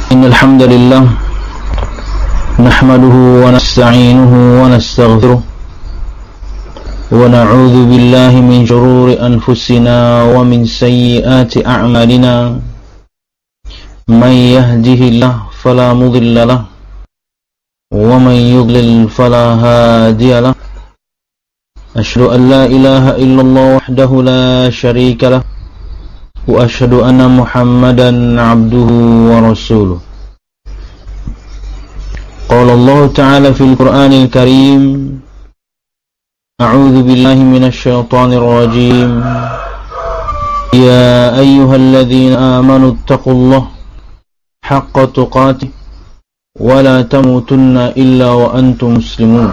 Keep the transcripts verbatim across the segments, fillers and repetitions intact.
إن الحمد لله نحمده ونستعينه ونستغفره ونعوذ بالله من شرور أنفسنا ومن سيئات أعمالنا من يهده الله فلا مضل له ومن يضلل فلا هادي له أشهد أن لا إله إلا الله وحده لا شريك له وأشهد أن محمدا عبده ورسوله. قال الله تعالى في القرآن الكريم: أعوذ بالله من الشيطان الرجيم. يا أيها الذين آمنوا اتقوا الله حق تقاته ولا تموتن إلا وأنتم مسلمون.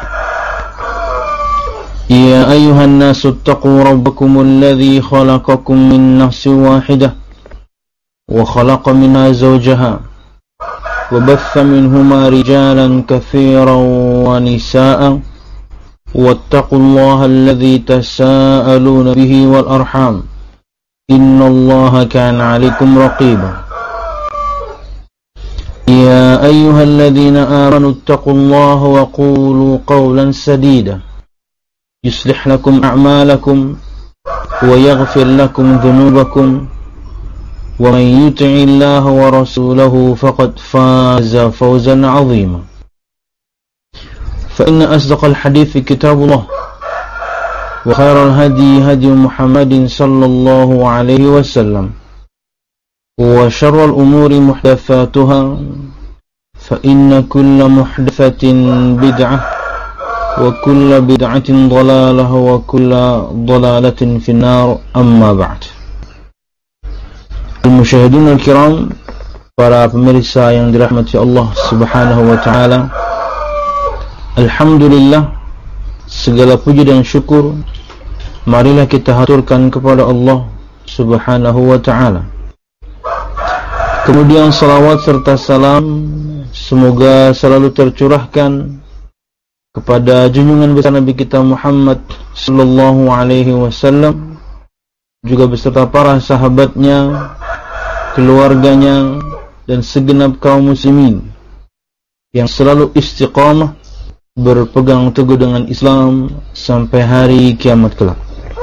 يا أيها الناس اتقوا ربكم الذي خلقكم من نفس واحدة وخلق منها زوجها وبث منهما رجالا كثيرا ونساء واتقوا الله الذي تساءلون به والأرحام إن الله كان عليكم رقيبا. يا أيها الذين آمنوا اتقوا الله وقولوا قولا سديدا يصلح لكم أعمالكم ويغفر لكم ذنوبكم ومن يطع الله ورسوله فقد فاز فوزا عظيما. فإن أصدق الحديث كتاب الله وخير الهدي هدي محمد صلى الله عليه وسلم وشر الأمور محدثاتها فإن كل محدثة بدعة وكل بدعة ضلالة وكل ضلالة في النار. أما بعد. Al-Musyahidun Al-Kiram, para pemirsa yang dirahmati Allah Subhanahu wa ta'ala, Alhamdulillah, segala puji dan syukur marilah kita haturkan kepada Allah Subhanahu wa ta'ala. Kemudian salawat serta salam semoga selalu tercurahkan kepada junjungan besar Nabi kita Muhammad sallallahu alaihi wasallam, juga beserta para sahabatnya, keluarganya, dan segenap kaum muslimin yang selalu istiqamah berpegang teguh dengan Islam sampai hari kiamat kelak.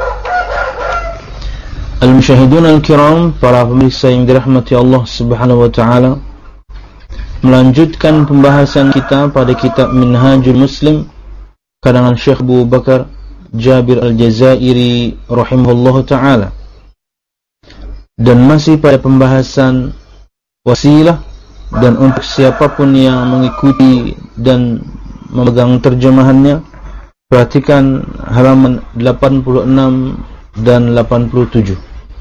Al-Musyahidun Al-Kiram, para pemirsa yang dirahmati Allah Subhanahu wa ta'ala, melanjutkan pembahasan kita pada kitab Minhajul Muslim karangan Syekh Abu Bakar Jabir Al-Jazairi rahimahullahu ta'ala, dan masih pada pembahasan wasilah. Dan untuk siapapun yang mengikuti dan memegang terjemahannya, perhatikan halaman delapan puluh enam dan delapan puluh tujuh.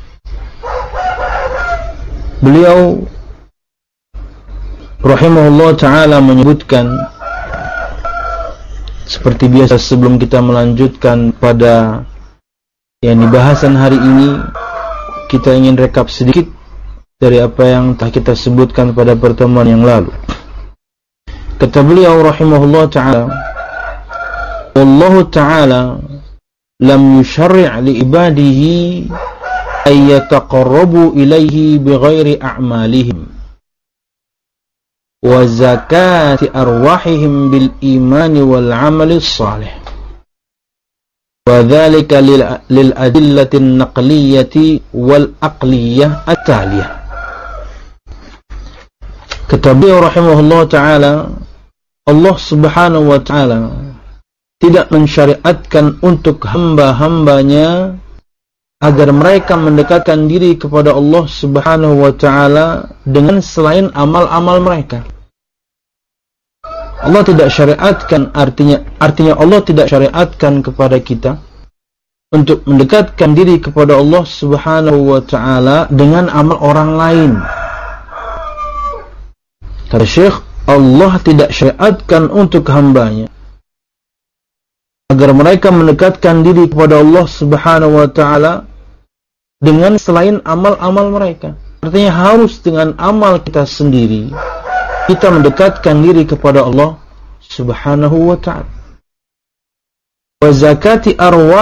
Beliau rahimahullah ta'ala menyebutkan, seperti biasa sebelum kita melanjutkan pada yang dibahasan hari ini, kita ingin rekap sedikit dari apa yang telah kita sebutkan pada pertemuan yang lalu. Kata beliau rahimahullah ta'ala, Wallahu ta'ala lam yusyarri' li ibadihi ay yataqarrabu ilayhi bighairi a'malihim wa zakati arwahihim bil imani wal amali salih, wa dhalika lil adillati naqliyati wal aqliyah at-taliyah. Kata beliau rahimahullah ta'ala, Allah Subhanahu wa ta'ala tidak mensyariatkan untuk hamba-hambanya agar mereka mendekatkan diri kepada Allah Subhanahu wa ta'ala dengan selain amal-amal mereka. Allah tidak syariatkan, artinya artinya Allah tidak syariatkan kepada kita untuk mendekatkan diri kepada Allah Subhanahu wa ta'ala dengan amal orang lain. Kata Syekh, Allah tidak syariatkan untuk hambanya agar mereka mendekatkan diri kepada Allah Subhanahu wa ta'ala dengan selain amal-amal mereka. Artinya harus dengan amal kita sendiri kita mendekatkan diri kepada Allah Subhanahu wa ta'ala. Wa zakati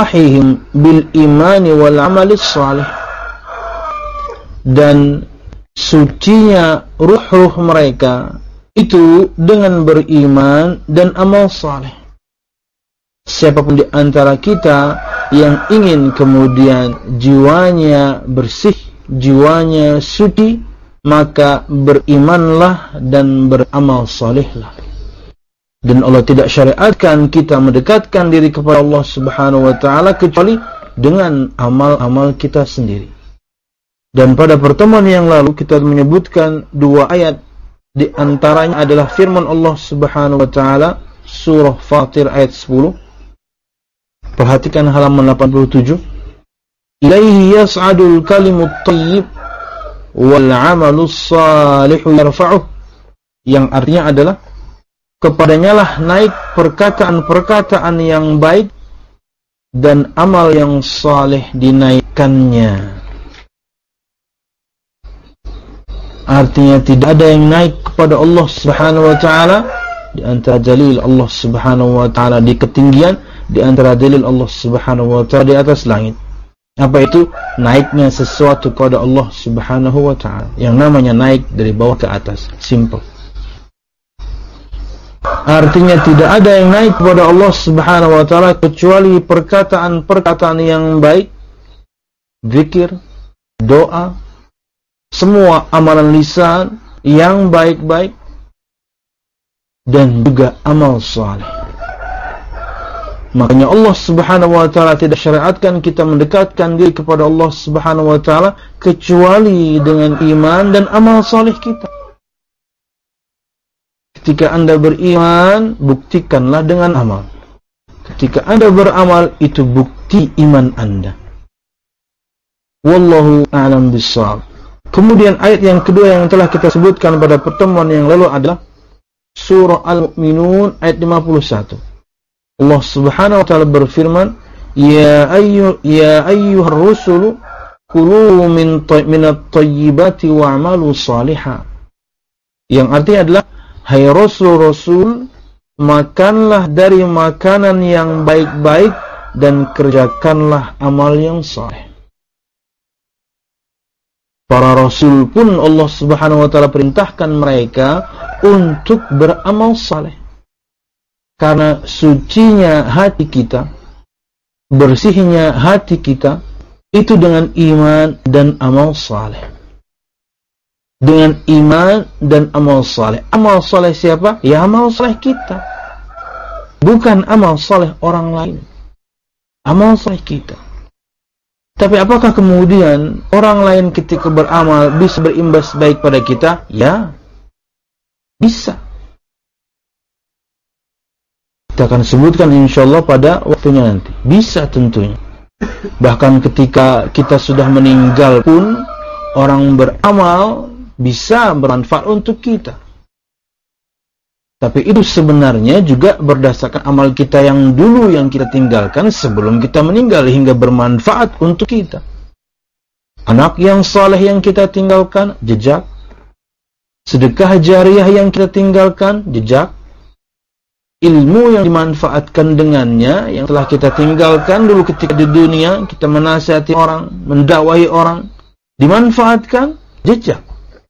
arwahihim bil imani wal amali salih, dan sucinya ruh-ruh mereka itu dengan beriman dan amal saleh. Siapapun di antara kita yang ingin kemudian jiwanya bersih, jiwanya suci, maka berimanlah dan beramal salehlah. Dan Allah tidak syariatkan kita mendekatkan diri kepada Allah Subhanahu wa taala kecuali dengan amal-amal kita sendiri. Dan pada pertemuan yang lalu kita menyebutkan dua ayat, di antaranya adalah firman Allah Subhanahu wa taala surah Fatir ayat sepuluh. Perhatikan halaman delapan puluh tujuh. Ilaihi yas'adul kalimut thayyib wal 'amalus salihu yarfa'uh. Yang artinya adalah kepadanya lah naik perkataan-perkataan yang baik dan amal yang saleh dinaikkannya. Artinya tidak ada yang naik kepada Allah Subhanahu wa taala di antara dalil Allah Subhanahu wa taala di ketinggian, di antara dalil Allah Subhanahu wa taala di atas langit. Apa itu? Naiknya sesuatu kepada Allah Subhanahu wa taala. Yang namanya naik dari bawah ke atas. Simple. Artinya tidak ada yang naik kepada Allah Subhanahu wa taala kecuali perkataan-perkataan yang baik, zikir, doa, semua amalan lisan yang baik-baik, dan juga amal saleh. Makanya Allah Subhanahu wa taala tidak syariatkan kita mendekatkan diri kepada Allah Subhanahu wa taala kecuali dengan iman dan amal saleh kita. Ketika Anda beriman, buktikanlah dengan amal. Ketika Anda beramal, itu bukti iman Anda. Wallahu a'lam bishawab. Kemudian ayat yang kedua yang telah kita sebutkan pada pertemuan yang lalu adalah surah Al-Mu'minun ayat lima puluh satu. Allah Subhanahu wa taala berfirman, "Ya ayyu ya ayyuhar rusulu kulu min minat thayyibati wa'malu shalihan." Yang artinya adalah, hai rasul-rasul, makanlah dari makanan yang baik-baik dan kerjakanlah amal yang saleh. Para rasul pun Allah Subhanahu wa taala perintahkan mereka untuk beramal saleh. Karena sucinya hati kita, bersihnya hati kita itu dengan iman dan amal saleh. Dengan iman dan amal saleh. Amal saleh siapa? Ya amal saleh kita. Bukan amal saleh orang lain. Amal saleh kita. Tapi apakah kemudian orang lain ketika beramal bisa berimbas baik pada kita? Ya, bisa. Kita akan sebutkan insyaAllah pada waktunya nanti. Bisa tentunya. Bahkan ketika kita sudah meninggal pun, orang beramal bisa bermanfaat untuk kita. Tapi itu sebenarnya juga berdasarkan amal kita yang dulu yang kita tinggalkan sebelum kita meninggal hingga bermanfaat untuk kita. Anak yang saleh yang kita tinggalkan, jejak. Sedekah jariah yang kita tinggalkan, jejak. Ilmu yang dimanfaatkan dengannya yang telah kita tinggalkan dulu ketika di dunia, kita menasihati orang, mendakwahi orang, dimanfaatkan, jejak.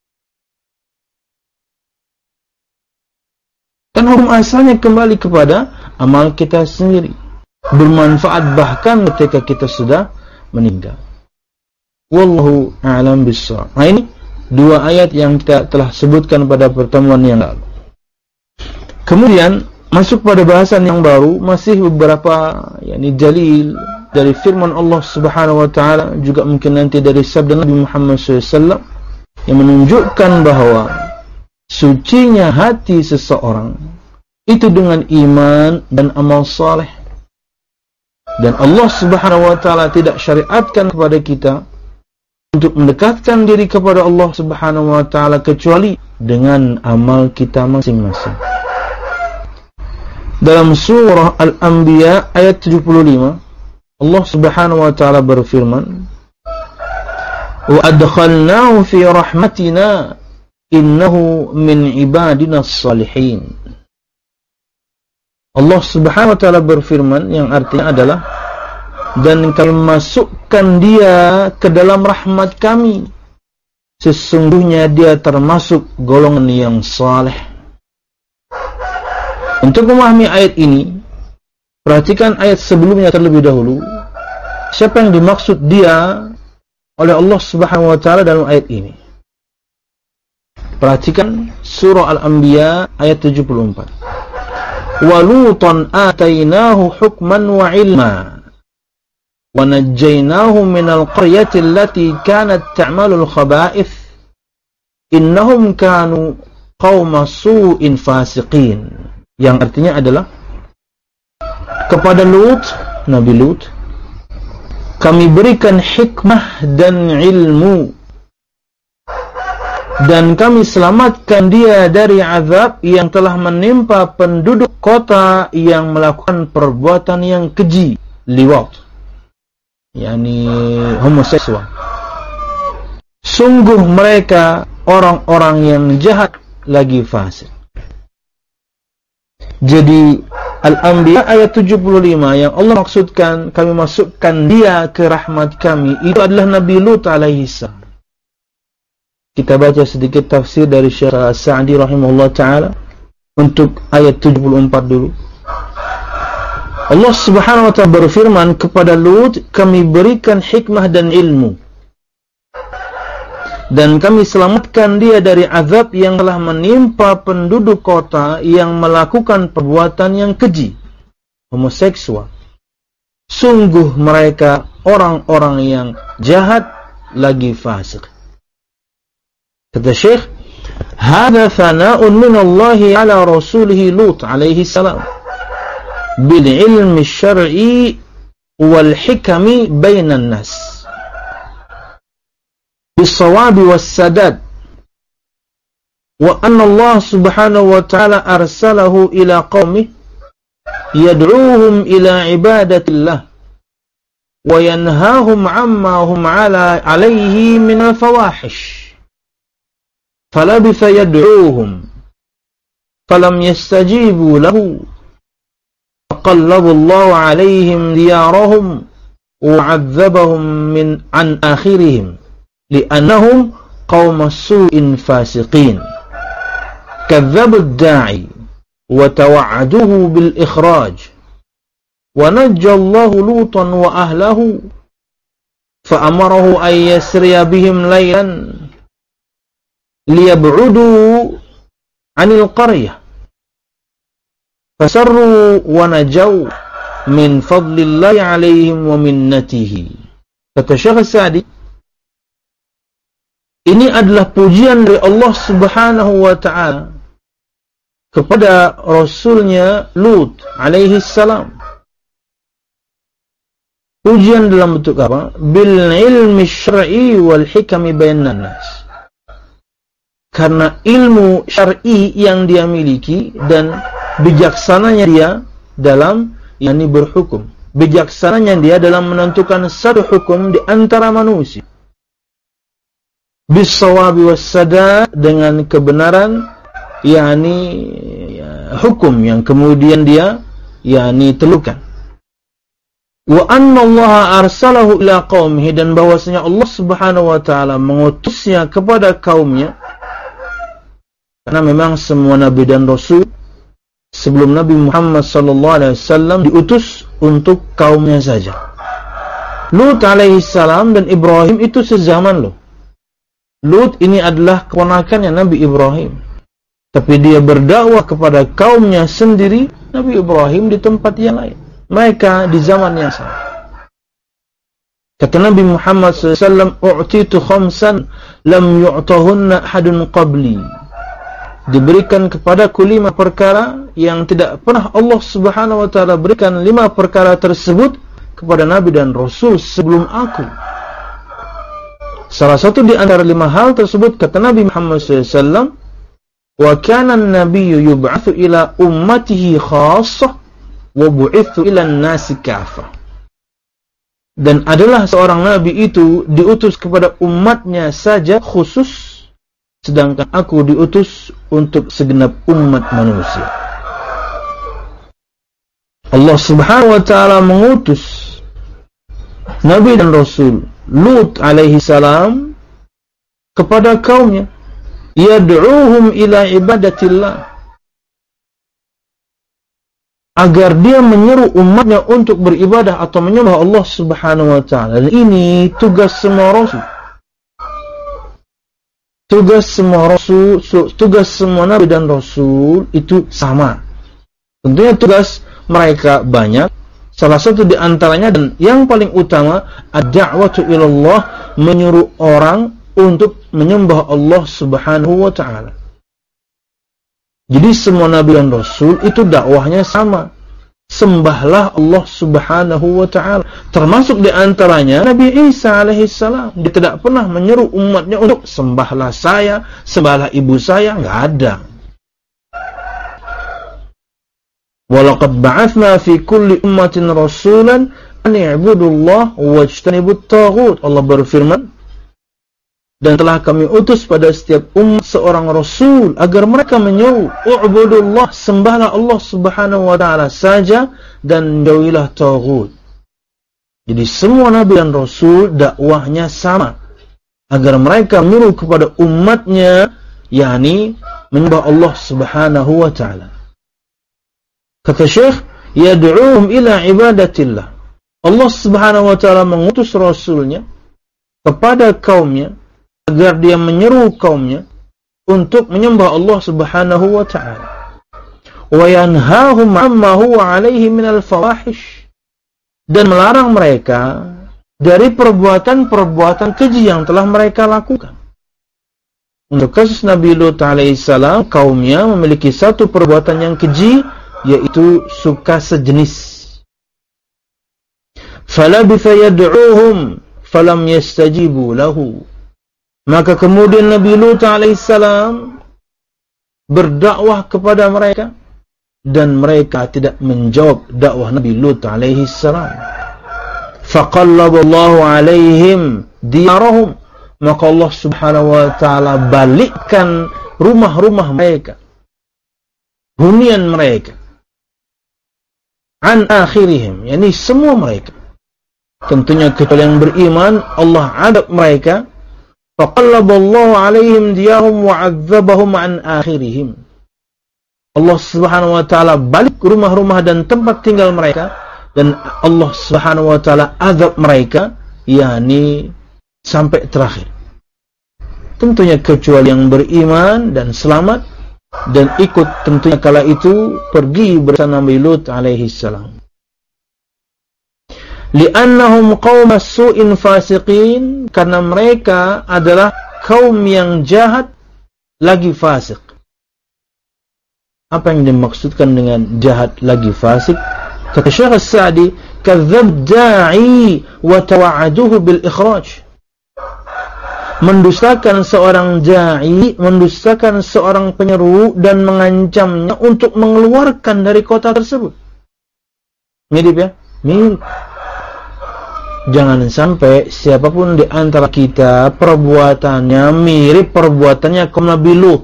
Dan hukum asalnya kembali kepada amal kita sendiri. Bermanfaat bahkan ketika kita sudah meninggal. Wallahu a'lam bishawab. Nah ini dua ayat yang kita telah sebutkan pada pertemuan yang lalu. Kemudian masuk pada bahasan yang baru, masih beberapa yakni dalil dari firman Allah Subhanahu wa taala, juga mungkin nanti dari sabda Nabi Muhammad shallallahu alaihi wasallam yang menunjukkan bahwa sucinya hati seseorang itu dengan iman dan amal saleh. Dan Allah Subhanahu wa taala tidak syariatkan kepada kita untuk mendekatkan diri kepada Allah Subhanahu wa taala kecuali dengan amal kita masing-masing. Dalam surah Al-Anbiya ayat tujuh puluh lima, Allah Subhanahu wa taala berfirman, "Wa adkhalnahu fi rahmatina innahu min ibadina as-salihin." Allah Subhanahu wa taala berfirman yang artinya adalah, dan kami masukkan dia ke dalam rahmat kami sesungguhnya dia termasuk golongan yang saleh. Untuk memahami ayat ini, perhatikan ayat sebelumnya terlebih dahulu. Siapa yang dimaksud dia oleh Allah Subhanahu wa taala dalam ayat ini? Perhatikan surah Al-Anbiya ayat tujuh puluh empat. Wa lutan atainahu hukman wa ilma wa najjaynahu minal qaryati allati kanat ta'malul khaba'ith innahum kanu qauma su'in fasiqin. Yang artinya adalah, kepada Lut, Nabi Lut, kami berikan hikmah dan ilmu, dan kami selamatkan dia dari azab yang telah menimpa penduduk kota yang melakukan perbuatan yang keji, liwat, yakni homoseksual. Sungguh mereka orang-orang yang jahat lagi fasik. Jadi Al-Anbiya ayat tujuh puluh lima yang Allah maksudkan kami masukkan dia ke rahmat kami, itu adalah Nabi Lut alaihi salam. Kita baca sedikit tafsir dari Syekh As-Sa'di rahimahullah ta'ala untuk ayat tujuh puluh empat dulu. Allah Subhanahu wa ta'ala berfirman, kepada Lut kami berikan hikmah dan ilmu, dan kami selamatkan dia dari azab yang telah menimpa penduduk kota yang melakukan perbuatan yang keji, homoseksual. Sungguh mereka orang-orang yang jahat lagi fasik. Kata Syekh, hadza thana'un min Allah ala rasulih Lut alaihi salam bil ilmi syar'i wal hikami bainan nas بالصواب والسداد وأن الله سبحانه وتعالى أرسله إلى قومه يدعوهم إلى عبادة الله وينهاهم عما هم على عليه من الفواحش فلبث يدعوهم فلم يستجيبوا له فقلب الله عليهم ديارهم وعذبهم من عن آخرهم لأنهم قوم سوء فاسقين كذبوا الداعي وتوعدوه بالإخراج ونجى الله لوطا وأهله فأمره أن يسري بهم ليلا ليبعدوا عن القرية فسروا ونجوا من فضل الله عليهم ومنته. Kata Syekh As-Sa'di, ini adalah pujian dari Allah Subhanahu wa ta'ala kepada Rasulnya Lut alaihi salam. Pujian dalam bentuk apa? Bil ilmi syar'i wal hikami bainan nas. Karena ilmu syar'i yang dia miliki dan bijaksananya dia dalam yakni berhukum. Bijaksananya dia dalam menentukan satu hukum di antara manusia. Bisawabi wassada, dengan kebenaran yakni ya, hukum yang kemudian dia yakni telukan. Wa anna Allah arsalahu ila qaumihi, dan bahwasanya Allah Subhanahu wa taala mengutusnya kepada kaumnya. Karena memang semua nabi dan rasul sebelum Nabi Muhammad sallallahu alaihi wasallam diutus untuk kaumnya saja. Lut alaihi salam dan Ibrahim itu sezaman loh. Lut ini adalah keponakannya Nabi Ibrahim, tapi dia berdakwah kepada kaumnya sendiri, Nabi Ibrahim di tempat yang lain, mereka di zaman yang sama. Kata Nabi Muhammad sallallahu alaihi wasallam, "U'titu khamsan lam yu'tahunna ahadun qabli." Diberikan kepadaku lima perkara yang tidak pernah Allah Subhanahu wa taala berikan lima perkara tersebut kepada nabi dan rasul sebelum aku. Salah satu di antara lima hal tersebut, kata Nabi Muhammad sallallahu alaihi wasallam, "Wa kana an-nabiyyu yub'atsu ila ummatihi khassah wa bu'itsu ila an-nasi kaffah." Dan adalah seorang nabi itu diutus kepada umatnya saja khusus, sedangkan aku diutus untuk segenap umat manusia. Allah Subhanahu wa taala mengutus nabi dan rasul Lut alaihi salam kepada kaumnya, yad'uuhum ila ibadatillah, agar dia menyeru umatnya untuk beribadah atau menyembah Allah Subhanahu wa ta'ala. Dan ini tugas semua rasul. Tugas semua rasul, tugas semua nabi dan rasul itu sama. Tentunya tugas mereka banyak. Salah satu di antaranya dan yang paling utama, ad-da'watu ilallah, menyuruh orang untuk menyembah Allah Subhanahu wa ta'ala. Jadi semua nabi dan rasul itu dakwahnya sama. Sembahlah Allah Subhanahu wa ta'ala. Termasuk di antaranya Nabi Isa alaihissalam. Dia tidak pernah menyeru umatnya untuk sembahlah saya, sembahlah ibu saya. Enggak ada. Walaqad ba'athna fi kulli ummatin rasulan an i'budullah wajtanibut taghut. Allah berfirman, dan telah kami utus pada setiap umat seorang rasul agar mereka menyeru, u'budullah, sembahlah Allah Subhanahu wa ta'ala saja dan jauhilah taghut. Jadi semua nabi dan rasul dakwahnya sama, agar mereka menyeru kepada umatnya, yakni menyembah Allah Subhanahu wa ta'ala. Kata Syekh, yad'uuhum ila ibadatillah. Allah Subhanahu wa ta'ala mengutus rasulnya kepada kaumnya agar dia menyeru kaumnya untuk menyembah Allah Subhanahu wa ta'ala. Wa yanhahum 'amma huwa 'alaihi minal fawahish, dan melarang mereka dari perbuatan-perbuatan keji yang telah mereka lakukan. Untuk kasus Nabi Lut alaihissalam, kaumnya memiliki satu perbuatan yang keji, yaitu suka sejenis. Falabitha yad'uuhum falam yastajibu lahu. Maka kemudian Nabi Lut alaihissalam berdakwah kepada mereka dan mereka tidak menjawab dakwah Nabi Lut alaihissalam. Faqallaballahu alaihim diyarahum, maka Allah Subhanahu wa ta'ala balikkan rumah-rumah mereka, hunian mereka, an akhirihim, yakni semua mereka. Tentunya kecuali yang beriman, Allah adab mereka. Faqallaballahu alaihim diyahum wa'adzabahum an akhirihim. Allah Subhanahu wa ta'ala balik rumah-rumah dan tempat tinggal mereka, dan Allah Subhanahu wa ta'ala azab mereka, yakni sampai terakhir. Tentunya kecuali yang beriman dan selamat dan ikut, tentunya kala itu pergi bersama Nabi Lut alaihi salam. Li'annahum qaumas su'in fasiqin, karena mereka adalah kaum yang jahat lagi fasik. Apa yang dimaksudkan dengan jahat lagi fasik? Kata Syekh As-Sa'di, kadzdzab da'i wa tawa'aduhu bil ikhraj. Mendustakan seorang da'i, mendustakan seorang penyeru dan mengancamnya untuk mengeluarkan dari kota tersebut. Mirip ya? Mirip. Jangan sampai siapapun di antara kita perbuatannya mirip perbuatannya kaum Nabi Lut.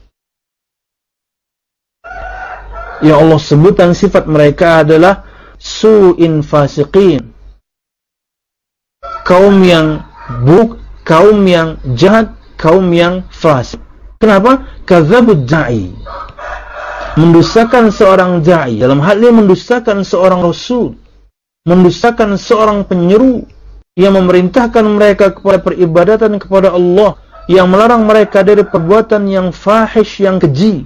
Ya Allah sebutkan sifat mereka adalah su'in fasiqin. Kaum yang buruk, kaum yang jahat, kaum yang fasik. Kenapa? Kadzdzabud da'i. Mendustakan seorang da'i, dalam hal ini mendustakan seorang rasul, mendustakan seorang penyeru yang memerintahkan mereka kepada peribadatan kepada Allah, yang melarang mereka dari perbuatan yang fahish, yang keji.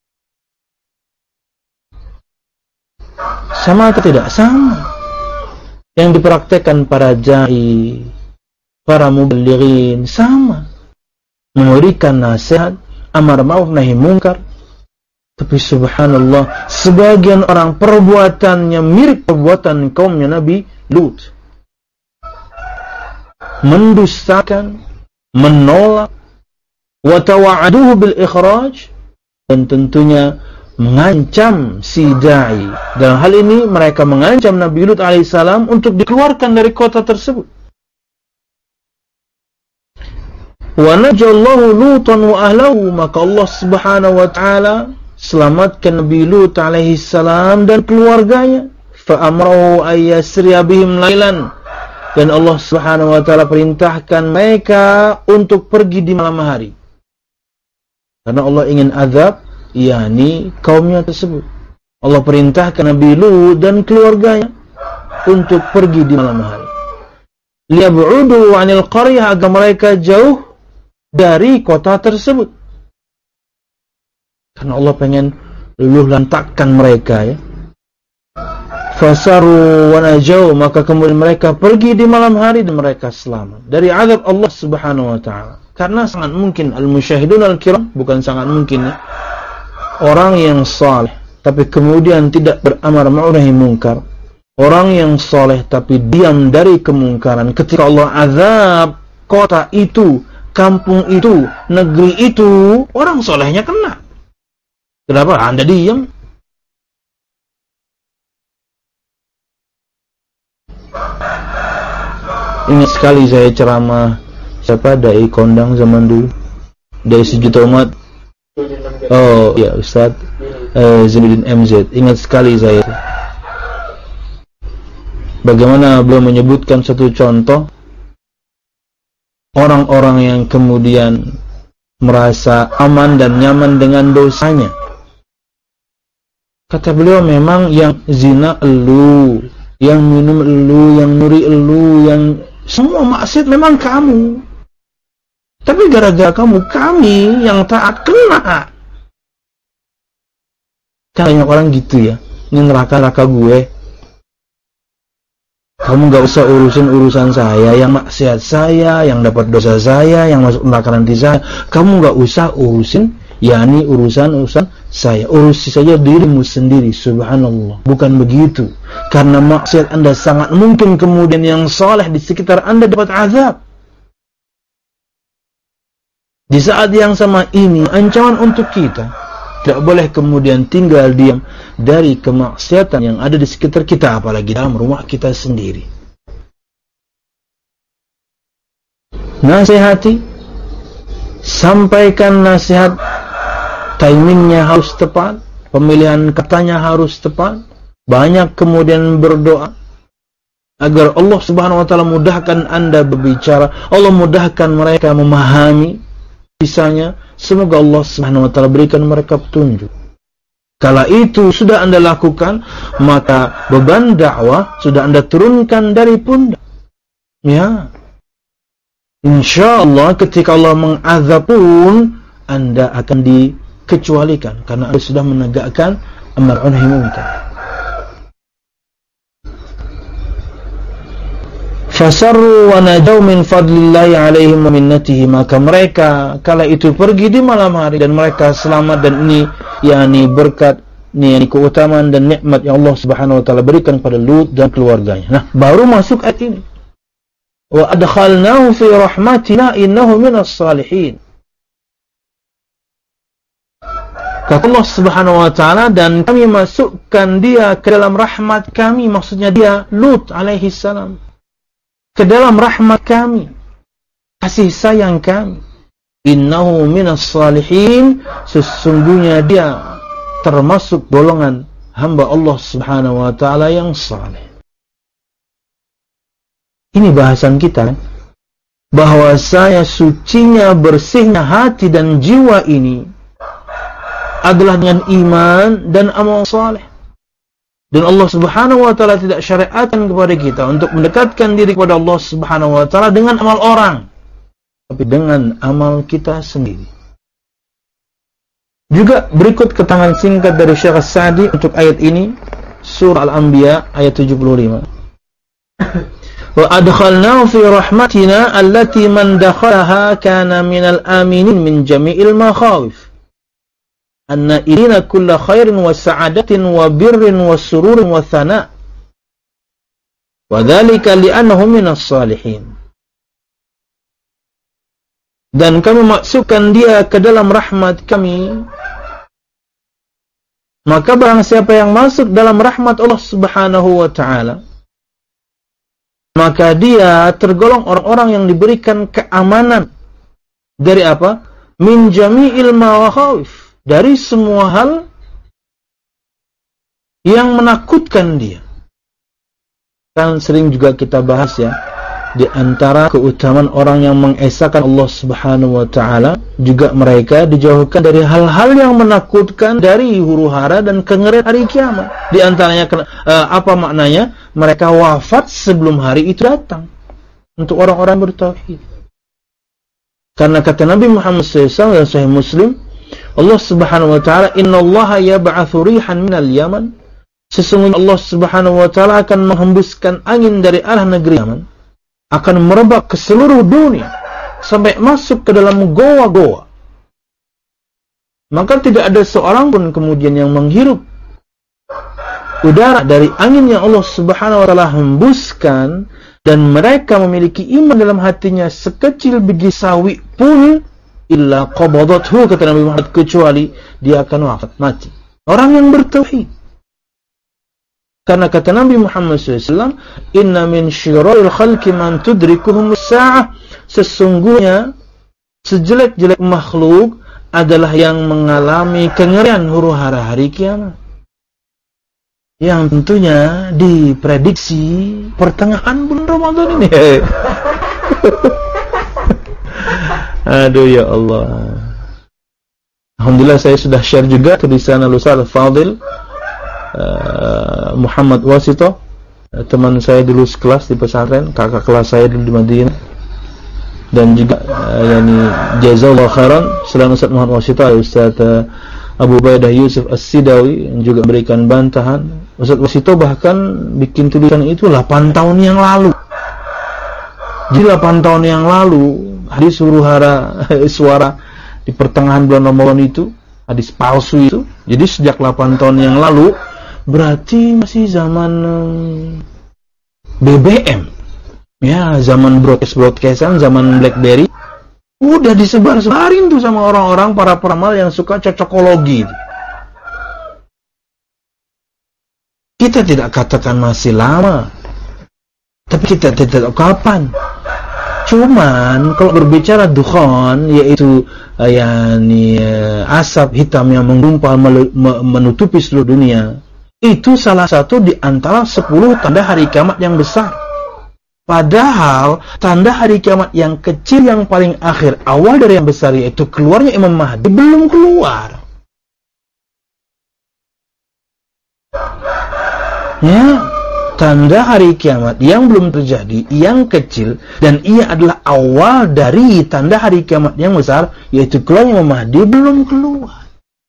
Sama atau tidak? Sama. Yang dipraktekkan para da'i, para mubalighin, sama. Memberikan nasihat, amar ma'ruf nahi munkar. Tapi subhanallah, sebagian orang perbuatannya mirip perbuatan kaumnya Nabi Lut. Mendustakan, menolak, wa tawa'aduhu bil ikhraj, dan tentunya mengancam si da'i. Dalam hal ini mereka mengancam Nabi Lut alaihissalam untuk dikeluarkan dari kota tersebut. Wa najallahu Lutan wa ahlahu, maka Allah Subhanahu wa ta'ala selamatkan Nabi Lut alaihissalam dan keluarganya. Fa amrahu ayyasriya bihim lailan, dan Allah Subhanahu wa taala perintahkan mereka untuk pergi di malam hari. Karena Allah ingin azab yakni kaumnya tersebut. Allah perintahkan Nabi Lut dan keluarganya untuk pergi di malam hari. Liyab'udu 'anil qaryah, agar mereka jauh dari kota tersebut. Karena Allah pengen luluh lantakkan mereka ya. Fasaru wa najau, maka kemudian mereka pergi di malam hari dan mereka selamat dari azab Allah Subhanahu wa taala. Karena sangat mungkin al-musyahidun al-kiram, bukan sangat mungkin ya, orang yang saleh tapi kemudian tidak beramar ma'ruf nahi munkar, orang yang saleh tapi diam dari kemungkaran, ketika Allah azab kota itu, kampung itu, negeri itu, orang salehnya kena. Kenapa Anda diam? Ingat sekali saya ceramah siapa dai kondang zaman dulu, dai sejuta umat. Oh ya, Ustaz uh, Zainuddin M Z. Ingat sekali saya bagaimana beliau menyebutkan satu contoh orang-orang yang kemudian merasa aman dan nyaman dengan dosanya. Kata beliau, memang yang zina elu, yang minum elu, yang nyuri elu, yang semua maksiat memang kamu. Tapi gara-gara kamu, kami yang taat kena. Kan banyak orang gitu ya, ini neraka-neraka gue. Kamu gak usah urusin urusan saya, yang maksiat saya, yang dapat dosa saya, yang masuk neraka nanti saya. Kamu gak usah urusin, yakni urusan-urusan saya. Urusi saja dirimu sendiri. Subhanallah. Bukan begitu. Karena maksiat Anda sangat mungkin kemudian yang saleh di sekitar Anda dapat azab. Di saat yang sama ini, ancaman untuk kita tidak boleh kemudian tinggal diam dari kemaksiatan yang ada di sekitar kita, apalagi dalam rumah kita sendiri. Nasihati, sampaikan nasihat, timingnya harus tepat, pemilihan katanya harus tepat, banyak kemudian berdoa agar Allah Subhanahu wa taala mudahkan Anda berbicara, Allah mudahkan mereka memahami. Sisanya semoga Allah Subhanahu wa taala berikan mereka petunjuk. Kala itu sudah Anda lakukan, maka beban dakwah sudah Anda turunkan dari pundak. Ya. Insyaallah ketika Allah mengazab pun Anda akan dikecualikan karena Anda sudah menegakkan amar nahi munkar. Fasarru wa najau min fadlillahi alaihim wa minnatihi, maka mereka kala itu pergi di malam hari dan mereka selamat, dan ini yakni berkat, ini keutamaan dan nikmat yang Allah Subhanahu wa taala berikan pada Lut dan keluarganya. Nah, baru masuk ayat ini. Wa adkhalnahu fi rahmatina innahu minas salihin. Kata Allah Subhanahu wa taala, dan kami masukkan dia ke dalam rahmat kami, maksudnya dia Lut alaihi salam, ke dalam rahmat kami, kasih sayang kami. Innahu minas salihin, sesungguhnya dia termasuk golongan hamba Allah Subhanahu wa taala yang saleh. Ini bahasan kita, bahwa saya sucinya, bersihnya hati dan jiwa ini adalah dengan iman dan amal saleh. Dan Allah Subhanahu wa taala tidak syariatkan kepada kita untuk mendekatkan diri kepada Allah Subhanahu wa taala dengan amal orang, tapi dengan amal kita sendiri. Juga berikut keterangan singkat dari Syekh As-Sa'di untuk ayat ini, surah Al-Anbiya ayat tujuh puluh lima. Wa adkhalnahu fi rahmatina allati man dakhalaha kana minal aminin min jami'il makhawif. Anna irina kulla khairin wa sa'adatin wa birrin wa sururin wa thana' wa dhalika li'annahu minas salihin. Dan kami masukkan dia ke dalam rahmat kami, maka barang siapa yang masuk dalam rahmat Allah Subhanahu wa ta'ala, maka dia tergolong orang-orang yang diberikan keamanan dari apa? Min jami'il makhawif, dari semua hal yang menakutkan dia. Kan sering juga kita bahas ya, di antara keutamaan orang yang mengesahkan Allah Subhanahu wa taala juga mereka dijauhkan dari hal-hal yang menakutkan dari huru-hara dan kengerian hari kiamat. Di antaranya uh, apa maknanya? Mereka wafat sebelum hari itu datang. Untuk orang-orang bertauhid. Karena kata Nabi Muhammad sallallahu alaihi wasallam dalam Sahih Muslim, Allah Subhanahu wa taala, "Innallaha yab'atsu rihan minal Yaman." Sesungguhnya Allah Subhanahu wa taala akan menghembuskan angin dari arah negeri Yaman, akan merebak ke seluruh dunia sampai masuk ke dalam goa-goa. Maka tidak ada seorang pun kemudian yang menghirup udara dari angin yang Allah Subhanahu wa taala hembuskan, dan mereka memiliki iman dalam hatinya sekecil biji sawi pun, illa qabadathu, kata Nabi Muhammad, kecuali dia akan wafat, mati. Orang yang bertauhid. Karena kata Nabi Muhammad sallallahu alaihi wasallam, "Inna min syirril khalqi man tudrikuhum as-sa'ah." Sesungguhnya sejelek-jelek makhluk adalah yang mengalami kengerian huru-hara hari kiamat, yang tentunya diprediksi pertengahan bulan Ramadan ini. Aduh ya Allah. Alhamdulillah saya sudah share juga tulisan Al-Ustaz Al-Fadil uh, Muhammad Wasito, uh, teman saya dulu sekelas di pesantren, kakak kelas saya dulu di Madinah. Dan juga uh, yani jazakallahu khairan selain Ustaz Muhammad Wasito, Ustaz uh, Abu Baidah Yusuf As-Sidawi yang juga berikan bantahan. Ustaz Wasito bahkan bikin tulisan itu delapan tahun yang lalu. Di delapan tahun yang lalu, hadis huru-hara suara di pertengahan bulan Ramadan itu, hadis palsu itu. Jadi sejak delapan tahun yang lalu, berarti masih zaman um, B B M. Ya, zaman broadcast-broadcastan, zaman BlackBerry. Udah disebar-sebarin tuh sama orang-orang para peramal yang suka cocokologi. Kita tidak katakan masih lama, tapi kita tidak tahu kapan. Cuman kalau berbicara dukhan, yaitu uh, yani, uh, asap hitam yang menggumpal menutupi seluruh dunia, itu salah satu di antara sepuluh tanda hari kiamat yang besar. Padahal tanda hari kiamat yang kecil yang paling akhir, awal dari yang besar, yaitu keluarnya Imam Mahdi, belum keluar. Ya, tanda hari kiamat yang belum terjadi, yang kecil, dan ia adalah awal dari tanda hari kiamat yang besar, yaitu keluarnya Imam Mahdi, belum keluar.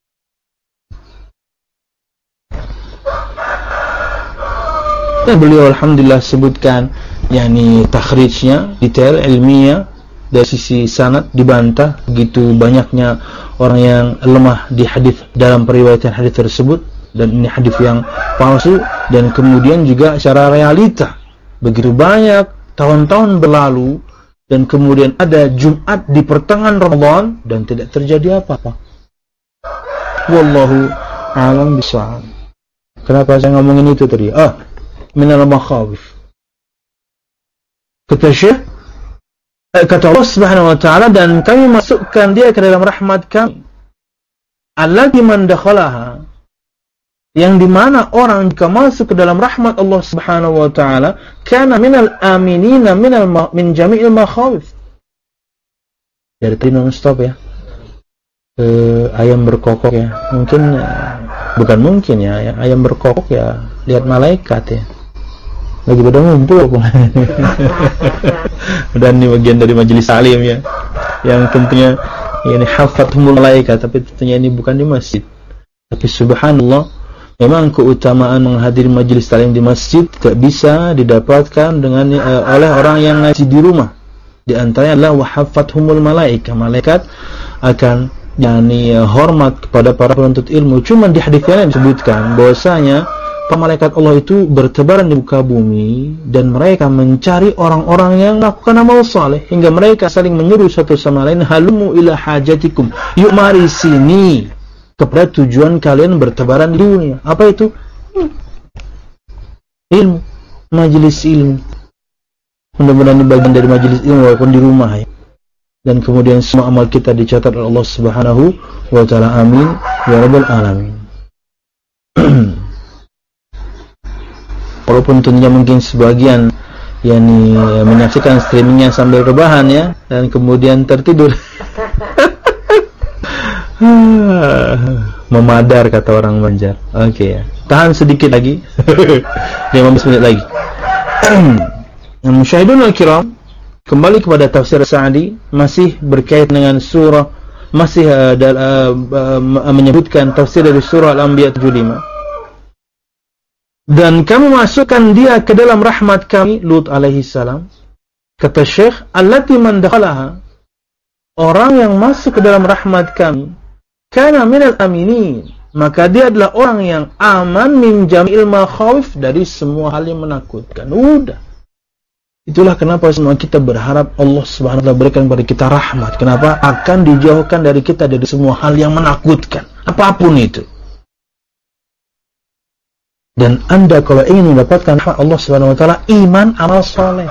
Dan beliau alhamdulillah sebutkan yakni takhrijnya, detail ilmiah dari sisi sanad dibantah, begitu banyaknya orang yang lemah di hadis dalam periwayatan hadis tersebut, dan ini hadis yang palsu. Dan kemudian juga secara realita, begitu banyak tahun-tahun berlalu dan kemudian ada Jumat di pertengahan Ramadan dan tidak terjadi apa-apa. Wallahu a'lam bishawab. Kenapa saya ngomongin itu tadi? Ah, minal makhawif. Kata Syekh, kata Allah Subhanahu wa taala, dan kami masukkan dia ke dalam rahmat kami, allati man dakhalaha, yang dimana orang jika masuk ke dalam rahmat Allah Subhanahu wa taala, kana minal aminina minal ma, min jami'il makhawif. Dari tadi non stop ya. Eh, ayam berkokok ya. Mungkin bukan mungkin ya, ayam berkokok ya lihat malaikat ya. Lagi pada ngumpul apa? Dan ini bagian dari majelis alim ya, yang tentunya ini hafathumul malaikat, tapi tentunya ini bukan di masjid. Tapi subhanallah, memang keutamaan menghadiri majelis alim di masjid tidak bisa didapatkan dengan uh, oleh orang yang ngaji di rumah. Di antaranya adalah wahafathumul malaikat, malaikat akan yani uh, hormat kepada para penuntut ilmu. Cuma di hadis yang disebutkan bahwasanya para malaikat Allah itu bertebaran di muka bumi dan mereka mencari orang-orang yang melakukan amal saleh, hingga mereka saling menyuruh satu sama lain, halumu ila hajatikum, yuk mari sini kepada tujuan kalian bertebaran di dunia. Apa itu? Hmm. Ilmu, majelis ilmu. Mudah-mudahan ini bagian dari majelis ilmu walaupun di rumah ya. Dan kemudian semua amal kita dicatat oleh Allah Subhanahu wa taala. Amin ya rabbal alamin. Walaupun tentunya mungkin sebagian yakni menyaksikan streamingnya sambil rebahan ya, dan kemudian tertidur. Memadar kata orang Banjar. Oke okay, ya. Tahan sedikit lagi. lima belas menit lagi. Musyahidun al-kiram, kembali kepada tafsir Sa'di, masih berkaitan dengan surah, masih uh, uh, uh, menyebutkan tafsir dari surah Al-Anbiya tujuh puluh lima. Dan kamu masukkan dia ke dalam rahmat kami, Lut alaihi salam. Kata Syekh, allati man dakhalaha, orang yang masuk ke dalam rahmat kami, kana minal aminin, maka dia adalah orang yang aman min jami'il makhawif, dari semua hal yang menakutkan. Udah. Itulah kenapa semua kita berharap Allah Subhanahu wa taala berikan kepada kita rahmat. Kenapa? Akan dijauhkan dari kita dari semua hal yang menakutkan, apapun itu. Dan Anda kalau ingin mendapatkan rahmat Allah Subhanahu wa taala, iman, amal saleh.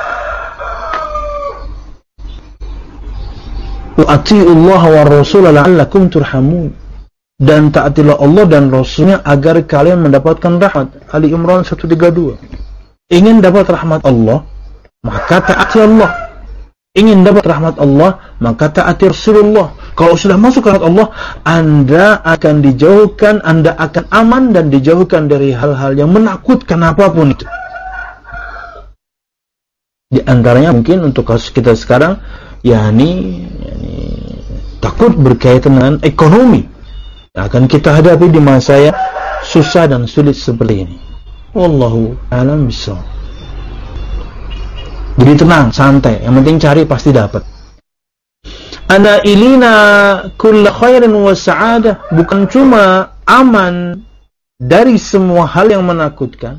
Wa atiullaha war rasul la'allakum turhamun. Dan taatilah Allah dan Rasulnya agar kalian mendapatkan rahmat. Ali Imran seratus tiga puluh dua. Ingin dapat rahmat Allah, maka taati Allah. Ingin dapat rahmat Allah, maka taati Rasulullah. Kalau sudah masuk rahmat Allah, Anda akan dijauhkan, Anda akan aman dan dijauhkan dari hal-hal yang menakutkan apapun itu. Di antaranya mungkin untuk kasus kita sekarang, yakni yakni takut berkaitan dengan ekonomi yang akan kita hadapi di masa yang susah dan sulit seperti ini. Wallahu a'lam bishawab. Jadi tenang, santai, yang penting cari pasti dapat. Ana ilina kulla khairin wa sa'adah, bukan cuma aman dari semua hal yang menakutkan,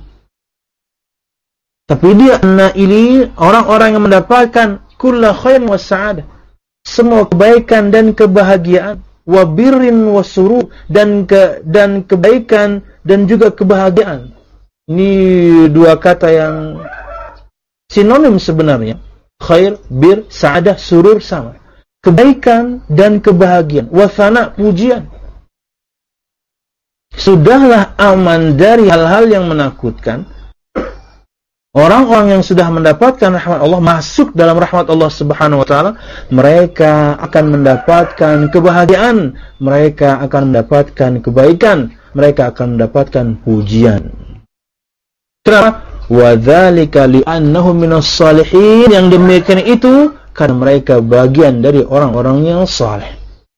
tapi dia ana ili, orang-orang yang mendapatkan kulla khairin wa sa'adah, semua kebaikan dan kebahagiaan, wa birrin wa surur, dan ke, dan kebaikan dan juga kebahagiaan. Ini dua kata yang sinonim sebenarnya. Khair, bir, sa'adah, surur sama. Kebaikan dan kebahagiaan, wa thana, pujian. Sudahlah aman dari hal-hal yang menakutkan. Orang-orang yang sudah mendapatkan rahmat Allah, masuk dalam rahmat Allah Subhanahu wa taala, mereka akan mendapatkan kebahagiaan, mereka akan mendapatkan kebaikan, mereka akan mendapatkan pujian. Kenapa? Wa dzalika li'annahum minas shalihin, yang demikian itu karena mereka bagian dari orang-orang yang saleh.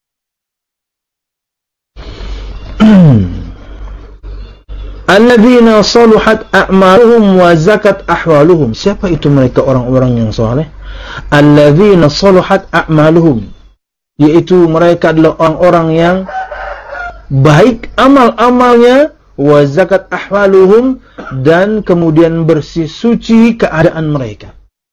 Alladzina saluhat a'maluhum wa zakat ahwaluhum. Siapa itu mereka orang-orang yang saleh? Alladzina saluhat a'maluhum, yaitu mereka adalah orang-orang yang baik amal-amalnya, wa zakat ahwaluhum, dan kemudian bersih suci keadaan mereka.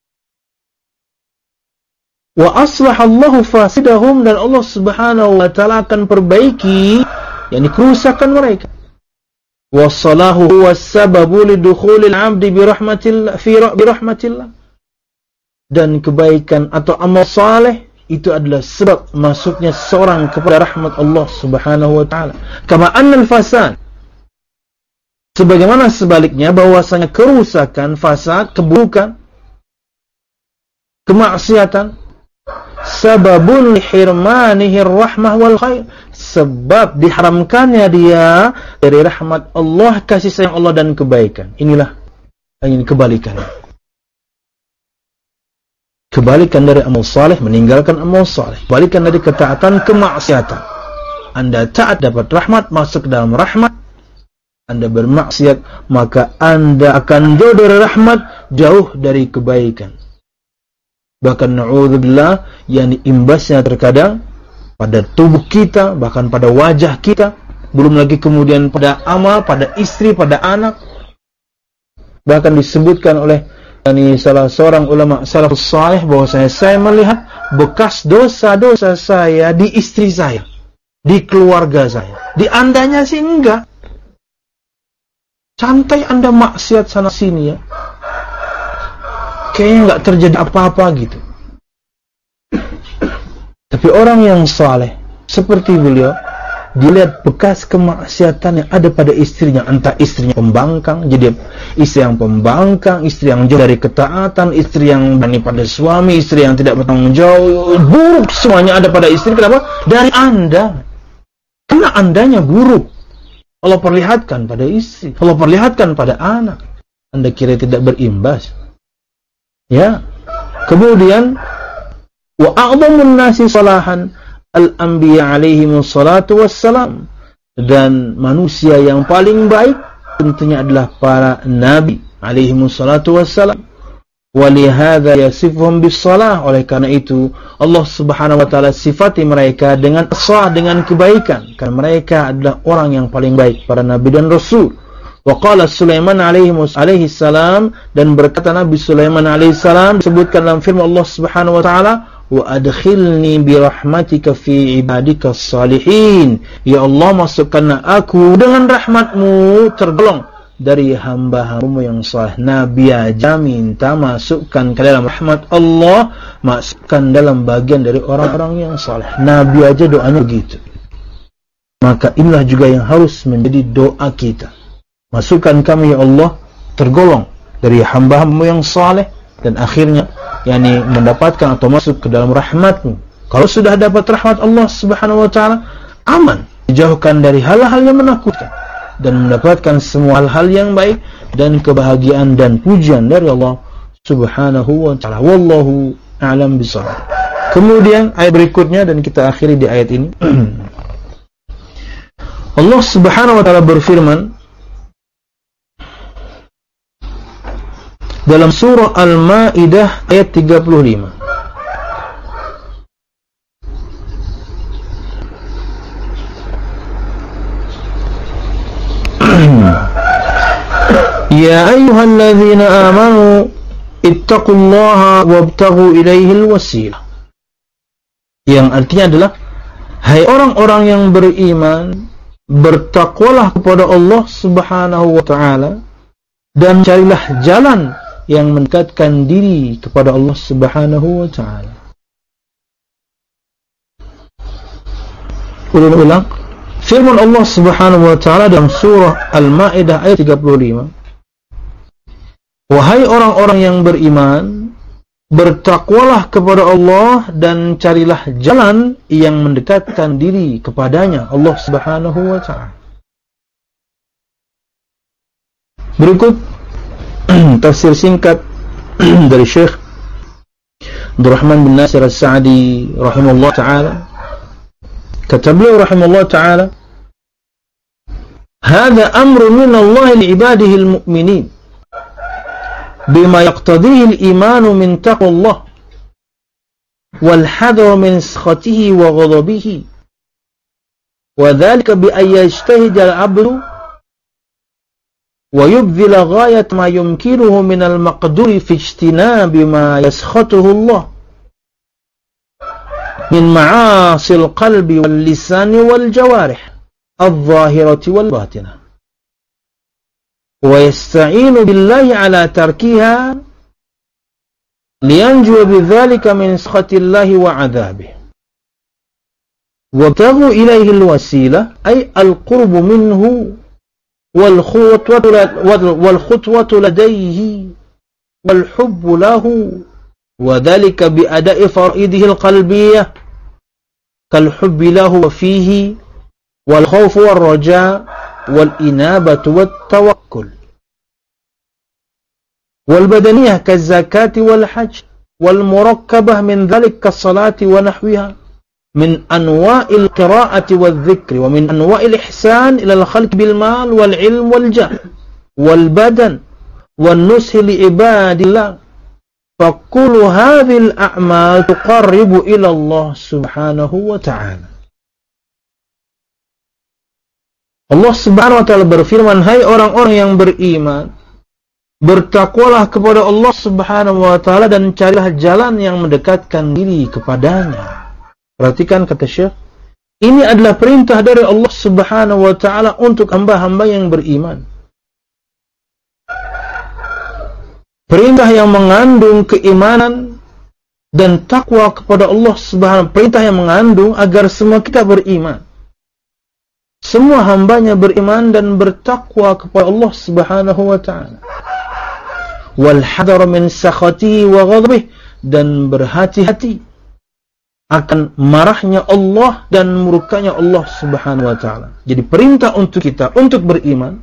Wa aslahallahu fasidahum, dan Allah Subhanahu wa taala akan perbaiki yakni kerusakan mereka. Wassalahu huwas sababu lidukhulil 'abdi birahmatillah fi birahmatillah. Dan kebaikan atau amal saleh itu adalah sebab masuknya seorang kepada rahmat Allah Subhanahu wa taala. Kama annal fasad, sebagaimana sebaliknya bahwasanya kerusakan, fasad, keburukan, kemaksiatan, sababun lihirmanihir rahmah wal khair, sebab diharamkannya dia dari rahmat Allah, kasih sayang Allah dan kebaikan. Inilah ingin kebalikan. Kebalikan dari amal saleh, meninggalkan amal saleh. Kebalikan dari ketaatan, kemaksiatan. Anda taat dapat rahmat, masuk ke dalam rahmat. Anda bermaksiat, maka Anda akan jauh dari rahmat, jauh dari kebaikan. Bahkan na'udzubillah, yakni imbasnya terkadang pada tubuh kita, bahkan pada wajah kita, belum lagi kemudian pada amal, pada istri, pada anak. Bahkan disebutkan oleh yakni salah seorang ulama salafus salih bahwasanya saya melihat bekas dosa-dosa saya di istri saya, di keluarga saya. Di andanya sih enggak. Santai Anda maksiat sana sini ya. Kayaknya enggak terjadi apa-apa gitu. Tapi orang yang saleh seperti beliau, dilihat bekas kemaksiatan yang ada pada istrinya, entah istrinya pembangkang, jadi istri yang pembangkang, istri yang jauh dari ketaatan, istri yang berani pada suami, istri yang tidak bertanggung jawab, buruk semuanya ada pada istri. Kenapa? Dari anda, karena andanya buruk. Allah perlihatkan pada istri, Allah perlihatkan pada anak. Anda kira tidak berimbas? Ya. Kemudian wa a'dhamun nasi salahan al-anbiya alaihimus salatu wassalam, dan manusia yang paling baik tentunya adalah para nabi alaihimus salatu wassalam. Walihada yasifuhum bis-salah, oleh karena itu Allah Subhanahu wa taala sifati mereka dengan as-salah, dengan kebaikan, karena mereka adalah orang yang paling baik, para nabi dan rasul. Wa qala Sulaiman alaihi salam, dan berkata Nabi Sulaiman alaihi salam disebutkan dalam firman Allah Subhanahu wa taala, wa adkhilni bi rahmatika fi ibadika salihin, ya Allah masukkanlah aku dengan rahmatmu tergolong dari hamba-hambamu yang saleh. Nabi aja minta masukkan ke dalam rahmat Allah, masukkan dalam bagian dari orang-orang yang saleh. Nabi aja doanya begitu. Maka inilah juga yang harus menjadi doa kita. Masukkan kami ya Allah tergolong dari hamba-hambamu yang saleh, dan akhirnya yakni mendapatkan atau masuk ke dalam rahmatmu. Kalau sudah dapat rahmat Allah Subhanahu wa taala, aman, dijauhkan dari hal-hal yang menakutkan, dan mendapatkan semua hal-hal yang baik dan kebahagiaan dan pujian dari Allah Subhanahu wa taala. Wallahu a'lam bishawab. Kemudian ayat berikutnya, dan kita akhiri di ayat ini. Allah Subhanahu wa taala berfirman dalam surah Al-Maidah ayat tiga puluh lima. Ya ayyuhalladzina amanu ittaqullaha wabtaghu ilaihil wasilah. Yang artinya adalah, hai orang-orang yang beriman, bertakwalah kepada Allah Subhanahu wa taala dan carilah jalan yang mendekatkan diri kepada Allah Subhanahu wa taala. Ulang-ulang, firman Allah Subhanahu wa taala dalam surah Al-Maidah ayat tiga puluh lima. Wahai orang-orang yang beriman, bertakwalah kepada Allah dan carilah jalan yang mendekatkan diri kepadanya, Allah Subhanahu wa taala. Berikut tafsir singkat dari Syekh Abdurrahman bin Nasir As-Sa'di rahimahullah ta'ala. Kata beliau rahimahullah ta'ala, hadha amrun min Allah li ibadihi al-mu'minin bima yaqtadihi al-imanu min taqwallah wal hadar min sakhatihi wa ghadabihi, wa dhalika bi an yajtahida al-'abdu wa yubdhila ghayat ma yumkinuhu min al-maqduri fi ijtinabi ma yaskhatuhu Allah min ma'asil qalbi wal lisani wal jawarih al-zahirati wal batinah, wa yasta'inu billahi ala tarkiha liyanjuwa bidhalika min sakhatillahi wa 'adhabihi, wabtaghu ilayhi al-wasila ay al-qurbu minhu والخطوة والخطوة لديه والحب له، وذلك بأداء فرائضه القلبية كالحب له وفيه والخوف والرجاء والإنابة والتوكل، والبدنية كالزكاة والحج، والمركبة من ذلك كالصلاة ونحوها من أنواع القراءة والذكر، ومن أنواع الإحسان إلى الخلق بالمال والعلم والجاه والبدن والنصح لعباد الله، فكل هذه الأعمال تقرب إلى الله سبحانه وتعالى. Allah Subhanahu wa taala berfirman, hai orang-orang yang beriman, bertakwalah kepada Allah Subhanahu wa taala dan carilah jalan yang mendekatkan diri kepadanya. Perhatikan kata Syekh, ini adalah perintah dari Allah Subhanahu wa taala untuk hamba-hamba yang beriman. Perintah yang mengandung keimanan dan takwa kepada Allah Subhanahu wa taala, perintah yang mengandung agar semua kita beriman. semua hambanya beriman dan bertakwa kepada Allah Subhanahu wa ta'ala. Wal hadar min sakhatihi wa ghadabih, dan berhati-hati akan marahnya Allah dan murkanya Allah Subhanahu wa ta'ala. Jadi perintah untuk kita untuk beriman,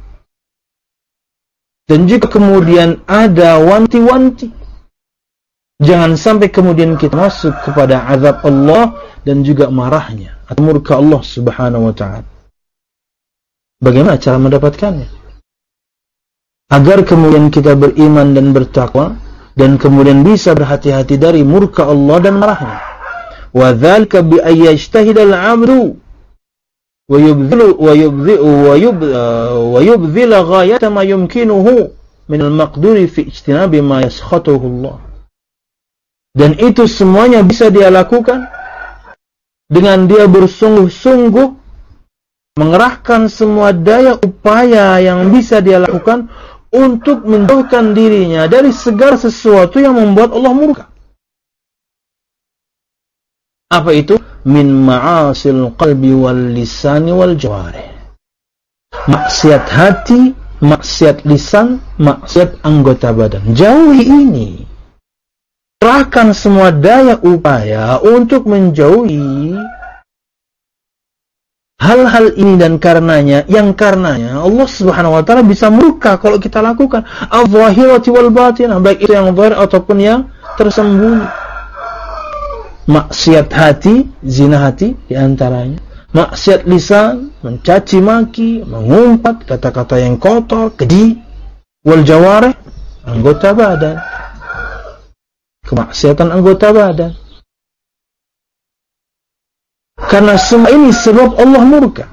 dan jika kemudian ada wanti-wanti, jangan sampai kemudian kita masuk kepada azab Allah dan juga marahnya atau murka Allah Subhanahu wa ta'ala. Bagaimana cara mendapatkannya? Agar kemudian kita beriman dan bertakwa, dan kemudian bisa berhati-hati dari murka Allah dan marahnya. Wa dzalika bi ayyajtahidal 'abdu wa yubdhilu wa yubdhi'u wa yub wa yubdhila ghayata ma yumkinuhu min al-maqduri fi ijtinabi ma yaskhatuhu Allah. Dan itu semuanya bisa dia lakukan dengan dia bersungguh-sungguh mengerahkan semua daya upaya yang bisa dia lakukan untuk menjauhkan dirinya dari segala sesuatu yang membuat Allah murka. Apa itu? Min ma'asil qalbi wal lisani wal jawarih. Maksiat hati, maksiat lisan, maksiat anggota badan. Jauhi ini. Kerahkan semua daya upaya untuk menjauhi hal-hal ini, dan karenanya, yang karenanya Allah Subhanahu wa ta'ala bisa murka kalau kita lakukan al-zahirati wal batinah, baik itu yang zahir ataupun yang tersembunyi. Maksiat hati, zina hati diantaranya. Maksiat lisan, mencaci maki, mengumpat, kata-kata yang kotor, keji. Wal jawarih, anggota badan, kemaksiatan anggota badan. Karena semua ini sebab Allah murka.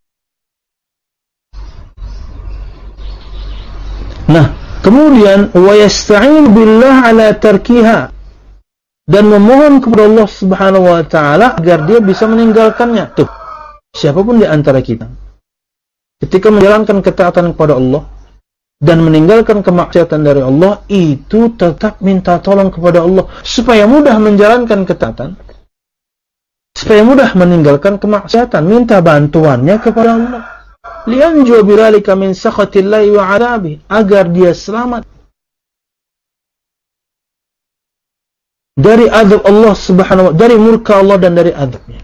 Nah, kemudian wa yasta'in billah ala tarkiha, dan memohon kepada Allah Subhanahu wa ta'ala agar dia bisa meninggalkannya. Tuh, siapapun di antara kita ketika menjalankan ketaatan kepada Allah dan meninggalkan kemaksiatan dari Allah, itu tetap minta tolong kepada Allah supaya mudah menjalankan ketaatan, supaya mudah meninggalkan kemaksiatan, minta bantuannya kepada Allah. Lianju bidzalika min sakhatillahi wa 'adabi, agar dia selamat dari azab Allah Subhanahu wa ta'ala, dari murka Allah dan dari azabnya.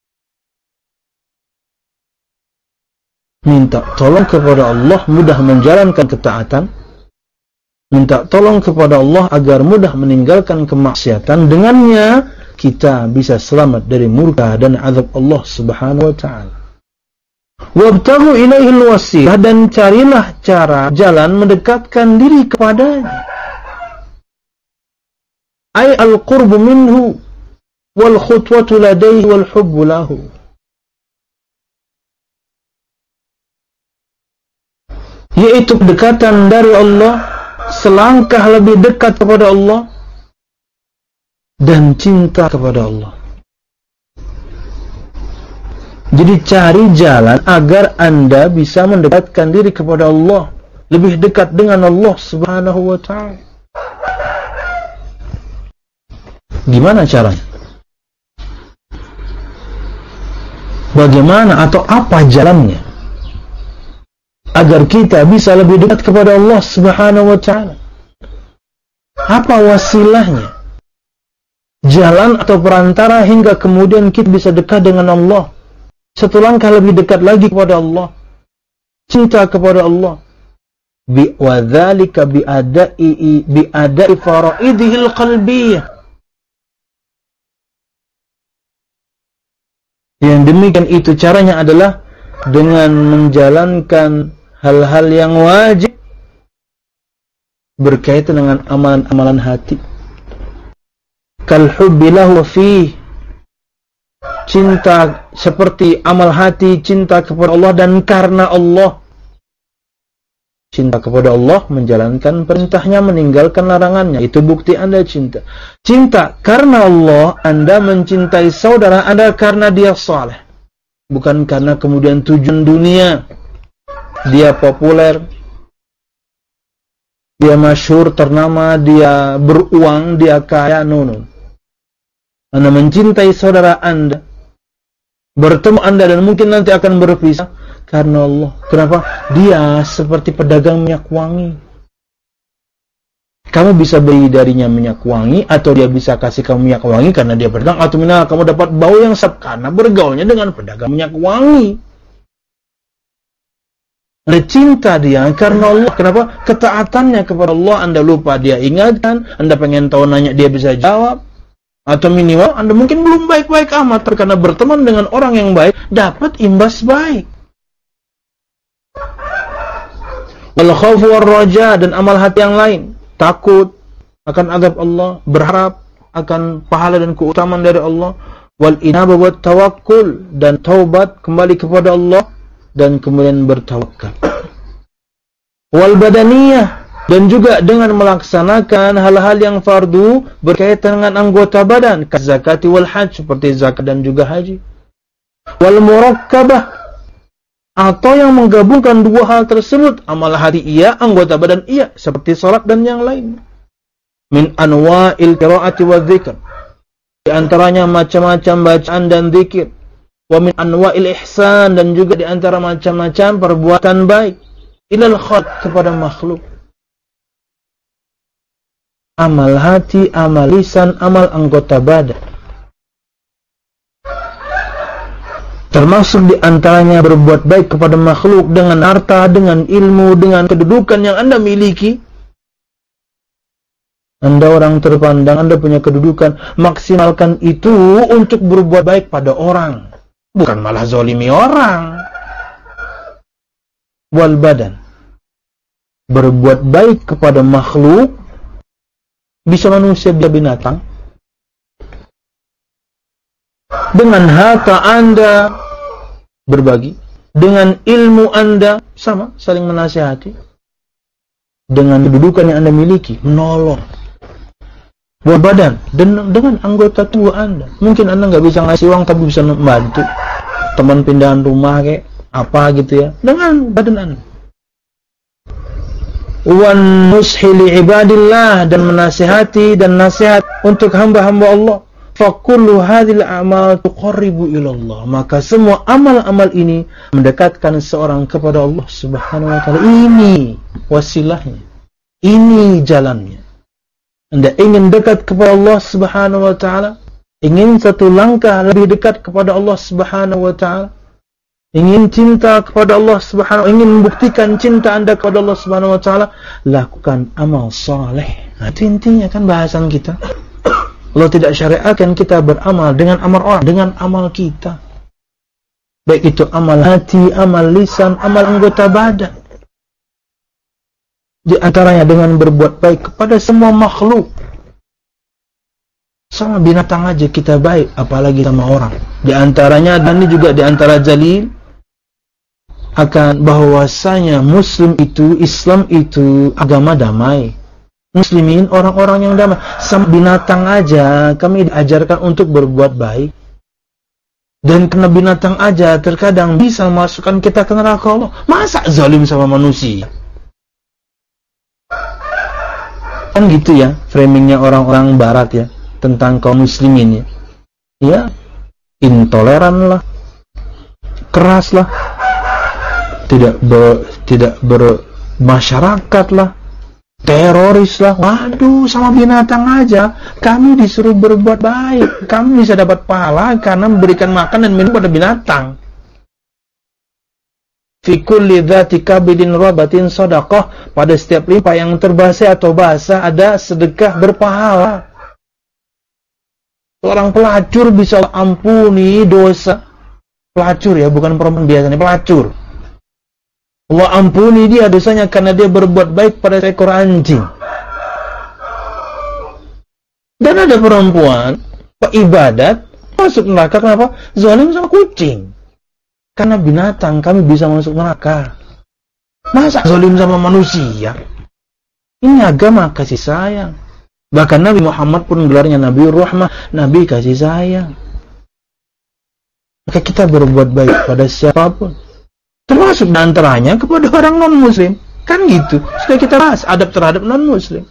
Minta tolong kepada Allah mudah menjalankan ketaatan, minta tolong kepada Allah agar mudah meninggalkan kemaksiatan. Dengannya kita bisa selamat dari murka dan azab Allah Subhanahu wa ta'ala. Wabtaghu ilaihil wasilah, dan carilah cara, jalan mendekatkan diri kepadanya. Ay al-qurbu minhu wal khutwatu ladaihi wal hubbu lahu. Yaitu kedekatan dari Allah, selangkah lebih dekat kepada Allah, dan cinta kepada Allah. Jadi cari jalan agar Anda bisa mendekatkan diri kepada Allah, lebih dekat dengan Allah Subhanahu wa ta'ala. Gimana caranya? Bagaimana atau apa jalannya agar kita bisa lebih dekat kepada Allah Subhanahu wa ta'ala? Apa wasilahnya? Jalan atau perantara hingga kemudian kita bisa dekat dengan Allah, satu langkah lebih dekat lagi kepada Allah, cinta kepada Allah. Bi wa dzalika bi ada'i bi ada'i faraidihil qalbiyah. Yang demikian itu caranya adalah dengan menjalankan hal-hal yang wajib berkaitan dengan amalan-amalan hati. Kal hubbi lahu fi, cinta seperti amal hati, cinta kepada Allah dan karena Allah. Cinta kepada Allah, menjalankan perintahnya, meninggalkan larangannya. Itu bukti Anda cinta. Cinta karena Allah, Anda mencintai saudara Anda karena dia saleh. Bukan karena kemudian tujuan dunia. Dia populer, dia masyhur, ternama, dia beruang, dia kaya. No, no. Anda mencintai saudara Anda, bertemu Anda dan mungkin nanti akan berpisah karena Allah. Kenapa? Dia seperti pedagang minyak wangi. Kamu bisa beli darinya minyak wangi, atau dia bisa kasih kamu minyak wangi karena dia berdagang, atau minimal kamu dapat bau yang sedap karena bergaulnya dengan pedagang minyak wangi. Ada cinta dia karena Allah. Kenapa? Ketaatannya kepada Allah. Anda lupa dia ingatkan, Anda pengen tahu nanya dia bisa jawab, atau minimal Anda mungkin belum baik-baik amat, karena berteman dengan orang yang baik dapat imbas baik. Wal khawfu war raja, dan amal hati yang lain, takut akan azab Allah, berharap akan pahala dan keutamaan dari Allah. Wal inabah wat tawakkul, dan taubat kembali kepada Allah dan kemudian bertawakal. Wal badaniyah, dan juga dengan melaksanakan hal-hal yang fardu berkaitan dengan anggota badan, kazakati wal hajj, seperti zakat dan juga haji. Wal murakkabah, atau yang menggabungkan dua hal tersebut, amal hati iya, anggota badan iya, seperti salat dan yang lain. Min anwa'il qiraati wa dzikr, di antaranya macam-macam bacaan dan zikir. Wa min anwa'il ihsan, dan juga di antara macam-macam perbuatan baik, ilal khalq, kepada makhluk. Amal hati, amal lisan, amal anggota badan. Termasuk di antaranya berbuat baik kepada makhluk dengan harta, dengan ilmu, dengan kedudukan yang Anda miliki. Anda orang terpandang, Anda punya kedudukan, maksimalkan itu untuk berbuat baik pada orang, bukan malah zalimi orang. Wal badan, berbuat baik kepada makhluk, bisa manusia, bisa binatang. Dengan harta Anda berbagi, dengan ilmu Anda sama, saling menasihati, dengan kedudukan yang Anda miliki menolong. Wal badan, dan dengan anggota tubuh Anda. Mungkin Anda nggak bisa ngasih uang tapi bisa membantu teman pindahan rumah kayak apa gitu ya, dengan badan Anda. Wan nushi li ibadillah, dan menasihati dan nasihat untuk hamba-hamba Allah. Fa kullu hadhil a'mal tuqarribu ila Allah, maka semua amal-amal ini mendekatkan seorang kepada Allah Subhanahu wa taala. Ini wasilahnya, ini jalannya. Anda ingin dekat kepada Allah Subhanahu wa taala, ingin satu langkah lebih dekat kepada Allah Subhanahu wa taala, ingin cinta kepada Allah Subhanahu, ingin membuktikan cinta Anda kepada Allah Subhanahu wa taala, lakukan amal saleh. Nah, itu intinya kan bahasan kita. Allah tidak syariatkan kita beramal dengan amal orang, dengan amal kita. Baik itu amal hati, amal lisan, amal anggota badan. Di antaranya dengan berbuat baik kepada semua makhluk. Sama binatang aja kita baik, apalagi sama orang. Di antaranya, dan ini juga di antara dalil akan bahwasanya Muslim itu, Islam itu agama damai. Muslimin orang-orang yang damai. Sama binatang aja kami diajarkan untuk berbuat baik. Dan kena binatang aja terkadang bisa masukkan kita ke neraka Allah. Masa zalim sama manusia? Kan gitu ya framingnya orang-orang barat ya tentang kaum muslimin ya. Ya, intoleran lah, keras lah, tidak ber, tidak bermasyarakat lah, teroris lah. Waduh, sama binatang aja kami disuruh berbuat baik. Kami bisa dapat pahala karena memberikan makan dan minum pada binatang. Fi kulli dzati kabidin rabatin shadaqah, pada setiap limpah yang terbasah atau basah ada sedekah berpahala. Seorang pelacur bisa ampuni dosa. Pelacur ya, bukan perempuan biasanya, pelacur. Allah ampuni dia dosanya karena dia berbuat baik pada seekor anjing. Dan ada perempuan peibadat masuk neraka, kenapa? Zalim sama kucing. Karena binatang kami bisa masuk neraka. Masa zalim sama manusia? Ini agama kasih sayang. Bahkan Nabi Muhammad pun gelarnya Nabi Rahmah, Nabi kasih sayang. Maka kita berbuat baik pada siapapun, termasuk diantaranya kepada orang non-muslim. Kan gitu. Sudah kita bahas adab terhadap non-muslim.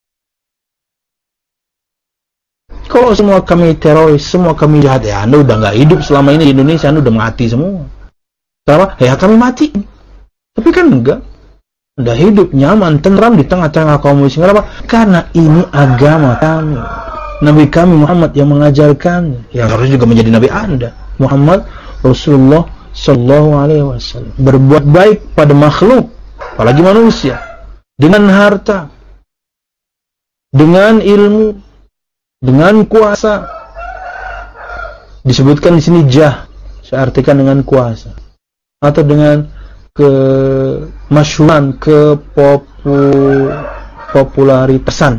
Kalau semua kami teroris, semua kami jahat, ya Anda udah nggak hidup selama ini di Indonesia, Anda udah mati semua. Sama, ya kami mati. Tapi kan enggak. Udah hidup nyaman, tenteram di tengah-tengah kaum muslimin. Kenapa? Karena ini agama kami. Nabi kami Muhammad yang mengajarkan. Ya harus juga menjadi nabi Anda. Muhammad Rasulullah sallallahu alaihi wasallam. Berbuat baik pada makhluk, apalagi manusia, dengan harta, dengan ilmu, dengan kuasa. Disebutkan di sini jah, saya artikan dengan kuasa atau dengan kemasyhuran, kepopularitasan.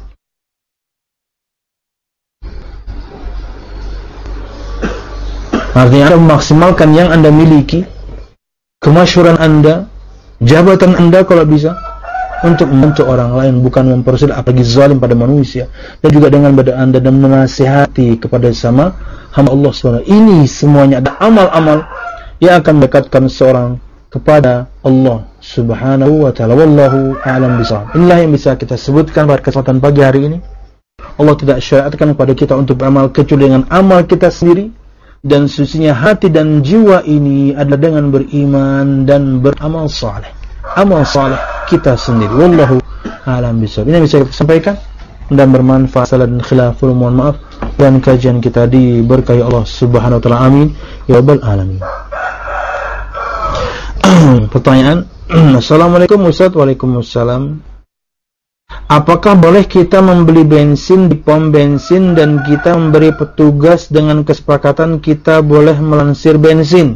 Artinya Anda memaksimalkan yang Anda miliki, kemasyhuran Anda, jabatan Anda kalau bisa, untuk membantu orang lain, bukan mempersulit apalagi zalim pada manusia. Dan juga dengan badan Anda dan menasihati kepada sama hamba Allah subhanahu wa taala. Ini semuanya ada amal-amal yang akan mendekatkan seorang kepada Allah subhanahu wa ta'ala. Wallahu a'lam bishawab. Inilah yang bisa kita sebutkan pada kesempatan pagi hari ini. Allah tidak syariatkan kepada kita untuk beramal kecuali dengan amal kita sendiri, dan sucinya hati dan jiwa ini adalah dengan beriman dan beramal saleh. Amal saleh kita sendiri. Wallahu a'lam bishawab. Ini yang bisa kita sampaikan dan bermanfaat. Salah dan khilaful, mohon maaf, dan kajian kita diberkahi Allah subhanahu wa ta'ala. Amin ya rabbal alamin. Pertanyaan. Assalamualaikum Ustaz. Waalaikumsalam. Apakah boleh kita membeli bensin di pom bensin dan kita memberi petugas dengan kesepakatan kita boleh melansir bensin?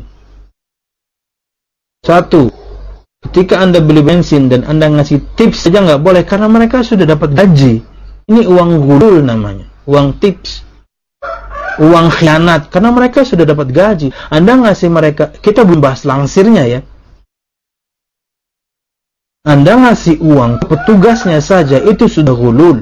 Satu, ketika Anda beli bensin dan Anda ngasih tips saja nggak boleh, karena mereka sudah dapat gaji. Ini uang gulul namanya, uang tips, uang khianat, karena mereka sudah dapat gaji. Anda ngasih mereka, kita belum bahas langsirnya ya, Anda ngasih uang ke petugasnya saja itu sudah gulul,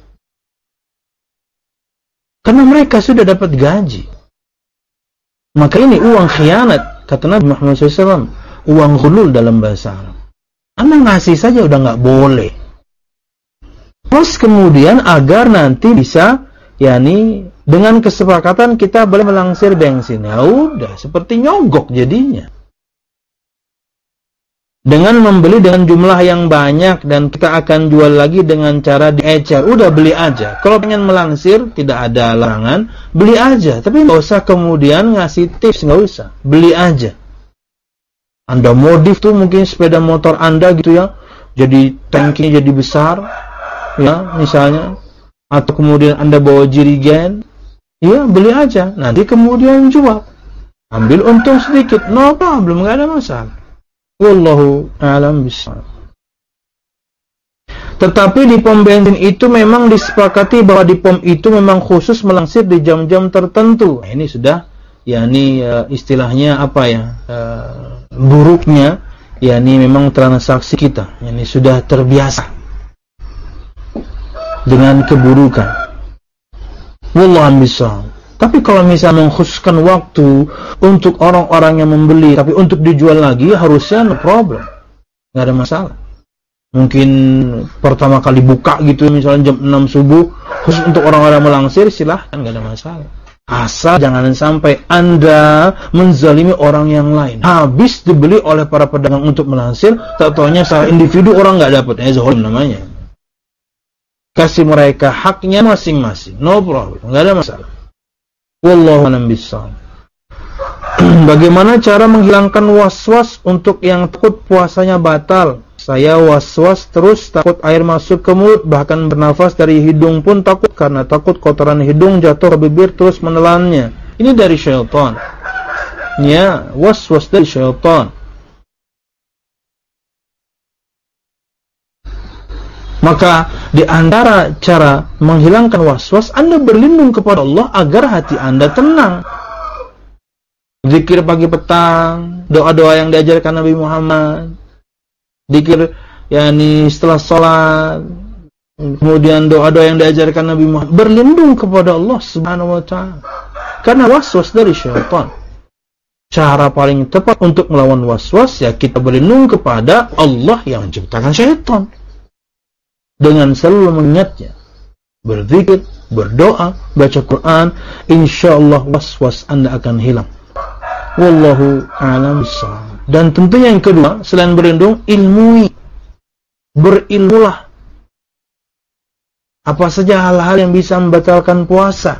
karena mereka sudah dapat gaji. Maka ini uang khianat, kata Nabi Muhammad shallallahu alaihi wasallam, uang gulul dalam bahasa Arab. Anda ngasih saja udah nggak boleh. Terus kemudian agar nanti bisa, yakni dengan kesepakatan kita boleh melangsir bensin. Ya udah, seperti nyogok jadinya. Dengan membeli dengan jumlah yang banyak dan kita akan jual lagi dengan cara diecer. Udah beli aja. Kalau pengen melangsir tidak ada larangan, beli aja. Tapi nggak usah kemudian ngasih tips, nggak usah. Beli aja. Anda modif tuh mungkin sepeda motor Anda gitu ya, jadi tangkinya jadi besar, ya misalnya. Atau kemudian Anda bawa jirigen, ya beli aja. Nanti kemudian jual, ambil untung sedikit, no problem, nggak ada masalah. Wallahu a'lam bishawab. Tetapi di pom bensin itu memang disepakati bahwa di pom itu memang khusus melangsir di jam-jam tertentu. Nah, ini sudah, ya ini uh, istilahnya apa ya, uh, buruknya, ya ini memang transaksi kita. Ini sudah terbiasa dengan keburukan. Wallahu a'lam bishawab. Tapi kalau misalnya mengkhususkan waktu untuk orang-orang yang membeli, tapi untuk dijual lagi, harusnya no problem, nggak ada masalah. Mungkin pertama kali buka gitu, misalnya jam enam subuh, khusus untuk orang-orang melangsir, silahkan, nggak ada masalah. Asal jangan sampai Anda menzalimi orang yang lain. Habis dibeli oleh para pedagang untuk melangsir, tak taunya secara individu orang nggak dapat, eh zalim namanya. Kasih mereka haknya masing-masing, no problem, nggak ada masalah. Wallahu a'lam bishawab. Bagaimana cara menghilangkan was-was untuk yang takut puasanya batal? Saya was-was terus, takut air masuk ke mulut, bahkan bernafas dari hidung pun takut, karena takut kotoran hidung jatuh ke bibir terus menelannya. Ini dari syaitan. Ya, was-was dari syaitan. Maka di antara cara menghilangkan was-was, Anda berlindung kepada Allah agar hati Anda tenang. Zikir pagi petang, doa-doa yang diajarkan Nabi Muhammad. Zikir yakni setelah sholat, kemudian doa-doa yang diajarkan Nabi Muhammad. Berlindung kepada Allah Subhanahu wa taala. Karena was-was dari syaitan. Cara paling tepat untuk melawan was-was, ya kita berlindung kepada Allah yang menciptakan syaitan. Dengan selalu mengingatnya, berzikir, berdoa, baca Quran, insya Allah was-was Anda akan hilang. Wallahu a'lam bishawab. Dan tentunya yang kedua, selain berlindung, ilmui, berilmulah apa saja hal-hal yang bisa membatalkan puasa,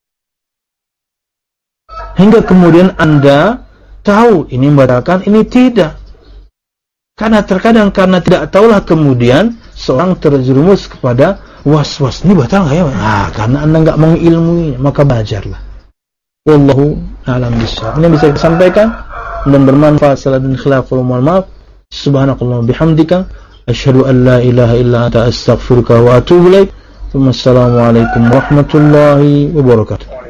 hingga kemudian Anda tahu ini membatalkan, ini tidak. Karena terkadang karena tidak tahulah kemudian seorang terjerumus kepada was-was, ini batal nggak ya? Ah, karena Anda nggak mengilmui, maka belajarlah. Wallahu a'lam bishawab. Ini bisa disampaikan dan bermanfaat. Salam dan khilaf wal maaf. Subhanakallah bihamdika asyhadu an la ilaha illa anta astaghfiruka wa atubu ilaik. Wassalamualaikum warahmatullahi wabarakatuh.